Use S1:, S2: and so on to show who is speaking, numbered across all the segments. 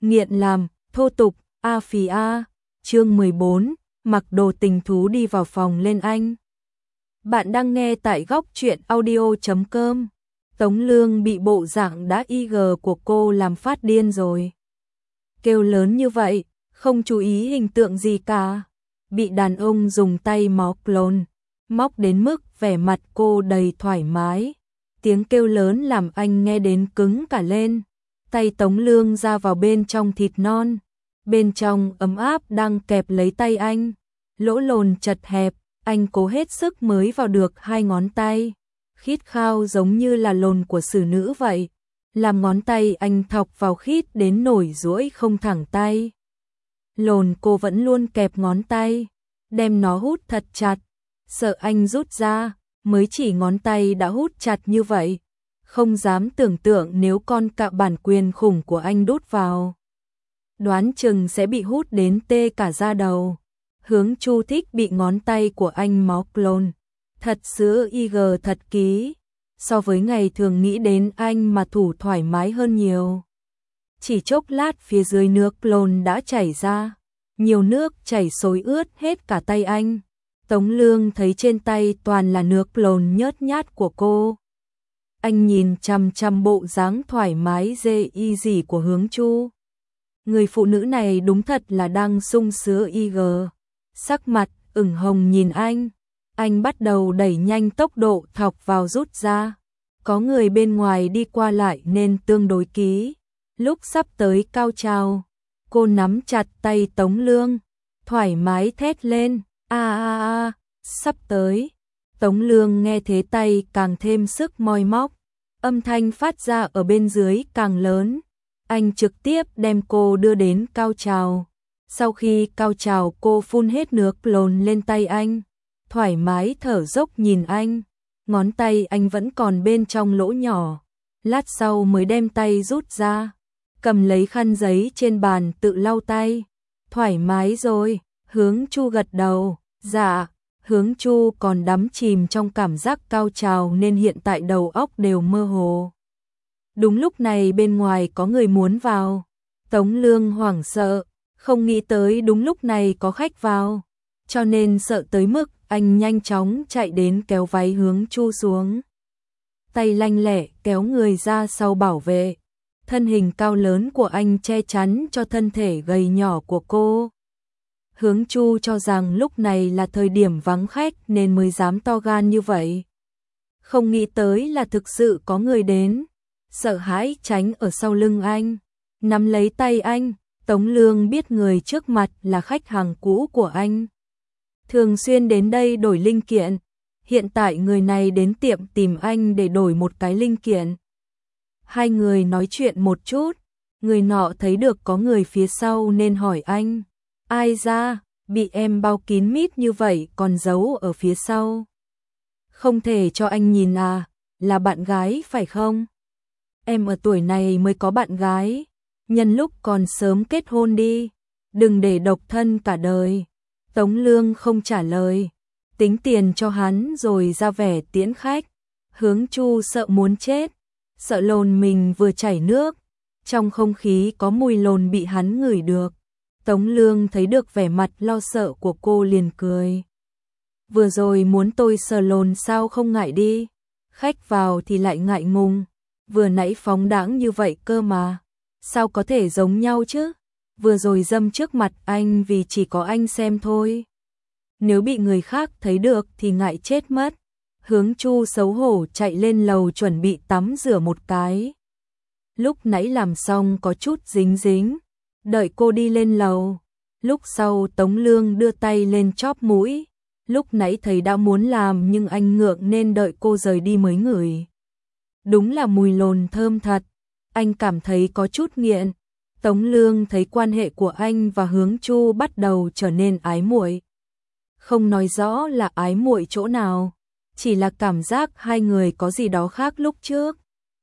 S1: nghiện làm, thô tục, a phì a. Chương 14, mặc đồ tình thú đi vào phòng lên anh. Bạn đang nghe tại góc truyện audio.com. Tống Lương bị bộ dạng đã IG của cô làm phát điên rồi. Kêu lớn như vậy, không chú ý hình tượng gì cả. Bị đàn ông dùng tay móc lồn, móc đến mức vẻ mặt cô đầy thoải mái. Tiếng kêu lớn làm anh nghe đến cứng cả lên. Tay Tống Lương ra vào bên trong thịt non. Bên trong ấm áp đang kẹp lấy tay anh. Lỗ lồn chật hẹp, anh cố hết sức mới vào được 2 ngón tay. Khít khao giống như là lồn của xử nữ vậy. Làm ngón tay anh thọc vào khít đến nổi duỗi không thẳng tay. Lồn cô vẫn luôn kẹp ngón tay, đem nó hút thật chặt. Sợ anh rút ra, mới chỉ ngón tay đã hút chặt như vậy. Không dám tưởng tượng nếu con cạo bản quyền khủng của anh đút vào. Đoán chừng sẽ bị hút đến tê cả da đầu. Hướng Chu thích bị ngón tay của anh móc lồn. Thật sự IG thật ký. So với ngày thường nghĩ đến anh mà thủ thoải mái hơn nhiều. Chỉ chốc lát phía dưới nước lồn đã chảy ra. Nhiều nước chảy xối ướt hết cả tay anh. Tống Lương thấy trên tay toàn là nước lồn nhớt nhát của cô. Anh nhìn chằm chằm bộ dáng thoải mái dê y gì của Hướng Chu. Người phụ nữ này đúng thật là đang sung sướng IG. Sắc mặt ửng hồng nhìn anh bắt đầu đẩy nhanh tốc độ thọc vào rút ra. Có người bên ngoài đi qua lại nên tương đối ký. Lúc sắp tới cao trào, cô nắm chặt tay Tống Lương, thoải mái thét lên, sắp tới. Tống Lương nghe thế tay càng thêm sức moi móc, âm thanh phát ra ở bên dưới càng lớn. Anh trực tiếp đem cô đưa đến cao trào. Sau khi cao trào cô phun hết nước lồn lên tay anh, thoải mái thở dốc nhìn anh. Ngón tay anh vẫn còn bên trong lỗ nhỏ. Lát sau mới đem tay rút ra, cầm lấy khăn giấy trên bàn tự lau tay. Thoải mái rồi, Hướng Chu gật đầu. Dạ, Hướng Chu còn đắm chìm trong cảm giác cao trào nên hiện tại đầu óc đều mơ hồ. Đúng lúc này bên ngoài có người muốn vào. Tống Lương hoảng sợ, không nghĩ tới đúng lúc này có khách vào, cho nên sợ tới mức anh nhanh chóng chạy đến kéo váy Hướng Chu xuống. Tay lanh lẹ kéo người ra sau bảo vệ. Thân hình cao lớn của anh che chắn cho thân thể gầy nhỏ của cô. Hướng Chu cho rằng lúc này là thời điểm vắng khách nên mới dám to gan như vậy. Không nghĩ tới là thực sự có người đến. Sợ hãi tránh ở sau lưng anh, nắm lấy tay anh. Tống Lương biết người trước mặt là khách hàng cũ của anh, thường xuyên đến đây đổi linh kiện. Hiện tại người này đến tiệm tìm anh để đổi một cái linh kiện. Hai người nói chuyện một chút, người nọ thấy được có người phía sau nên hỏi anh, ai ra, bị em bao kín mít như vậy còn giấu ở phía sau. Không thể cho anh nhìn à, là bạn gái phải không? Em ở tuổi này mới có bạn gái, nhân lúc còn sớm kết hôn đi, đừng để độc thân cả đời. Tống Lương không trả lời, tính tiền cho hắn rồi ra vẻ tiễn khách. Hướng Chu sợ muốn chết, sợ lồn mình vừa chảy nước, trong không khí có mùi lồn bị hắn ngửi được. Tống Lương thấy được vẻ mặt lo sợ của cô liền cười. Vừa rồi muốn tôi sờ lồn sao không ngại đi, khách vào thì lại ngại ngùng, vừa nãy phóng đãng như vậy cơ mà, sao có thể giống nhau chứ? Vừa rồi dâm trước mặt anh vì chỉ có anh xem thôi. Nếu bị người khác thấy được thì ngại chết mất. Hướng Chu xấu hổ chạy lên lầu chuẩn bị tắm rửa một cái. Lúc nãy làm xong có chút dính dính, đợi cô đi lên lầu. Lúc sau Tống Lương đưa tay lên chóp mũi. Lúc nãy thấy đã muốn làm nhưng anh ngượng nên đợi cô rời đi mới ngửi. Đúng là mùi lồn thơm thật, anh cảm thấy có chút nghiện. Tống Lương thấy quan hệ của anh và Hướng Chu bắt đầu trở nên ái muội. Không nói rõ là ái muội chỗ nào, chỉ là cảm giác hai người có gì đó khác lúc trước.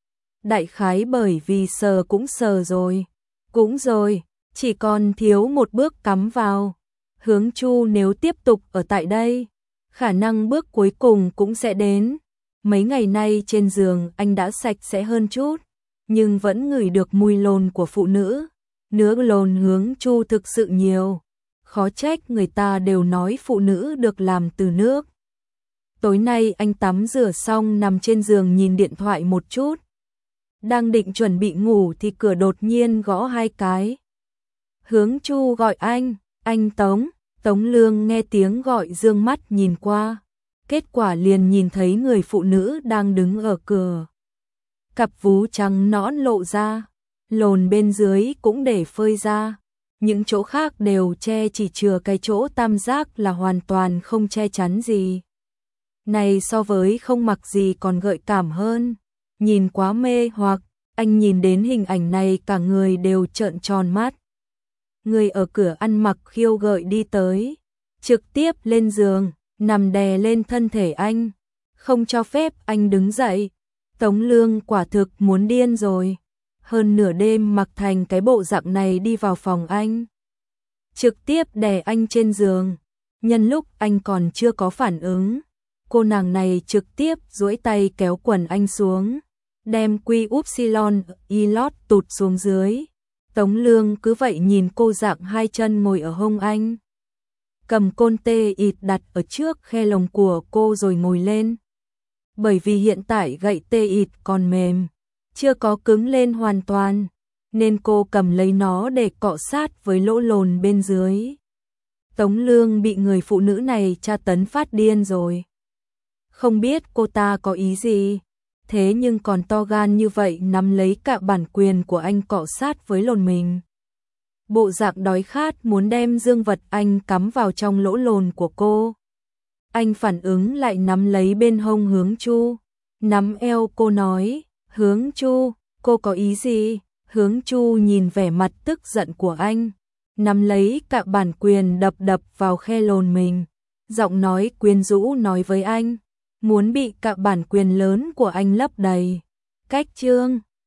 S1: Đại khái bởi vì sờ cũng rồi, chỉ còn thiếu một bước cắm vào. Hướng Chu nếu tiếp tục ở tại đây, khả năng bước cuối cùng cũng sẽ đến. Mấy ngày nay trên giường anh đã sạch sẽ hơn chút, nhưng vẫn ngửi được mùi lồn của phụ nữ, Nước lồn Hướng Chu thực sự nhiều, khó trách người ta đều nói phụ nữ được làm từ nước. Tối nay anh tắm rửa xong nằm trên giường nhìn điện thoại một chút. Đang định chuẩn bị ngủ thì cửa đột nhiên gõ 2 cái. Hướng Chu gọi anh Tống. Tống Lương nghe tiếng gọi dương mắt nhìn qua. Kết quả liền nhìn thấy người phụ nữ đang đứng ở cửa. Cặp vú trắng nõn lộ ra, lồn bên dưới cũng để phơi ra. Những chỗ khác đều che, chỉ chừa cái chỗ tam giác là hoàn toàn không che chắn gì. Này so với không mặc gì còn gợi cảm hơn. Nhìn quá mê hoặc, anh nhìn đến hình ảnh này cả người đều trợn tròn mắt. Người ở cửa ăn mặc khiêu gợi đi tới, trực tiếp lên giường, nằm đè lên thân thể anh, không cho phép anh đứng dậy. Tống Lương quả thực muốn điên rồi. Hơn nửa đêm mặc thành cái bộ dạng này đi vào phòng anh, trực tiếp đè anh trên giường. Nhân lúc anh còn chưa có phản ứng, cô nàng này trực tiếp duỗi tay kéo quần anh xuống, đem quy upsilon ilot tụt xuống dưới. Tống Lương cứ vậy nhìn cô dạng 2 chân ngồi ở hông anh, cầm côn tê ịt đặt ở trước khe lồng của cô rồi ngồi lên. Bởi vì hiện tại gậy tê ịt còn mềm, chưa có cứng lên hoàn toàn, nên cô cầm lấy nó để cọ sát với lỗ lồn bên dưới. Tống Lương bị người phụ nữ này tra tấn phát điên rồi. Không biết cô ta có ý gì, thế nhưng còn to gan như vậy nắm lấy cả bản quyền của anh cọ sát với lồn mình. Bộ dạng đói khát muốn đem dương vật anh cắm vào trong lỗ lồn của cô. Anh phản ứng lại nắm lấy bên hông Hướng Chu, nắm eo cô nói, Hướng Chu, cô có ý gì? Hướng Chu nhìn vẻ mặt tức giận của anh, nắm lấy cả bản quyền đập đập vào khe lồn mình, giọng nói quyến rũ nói với anh, muốn bị cả bản quyền lớn của anh lấp đầy. Cách chương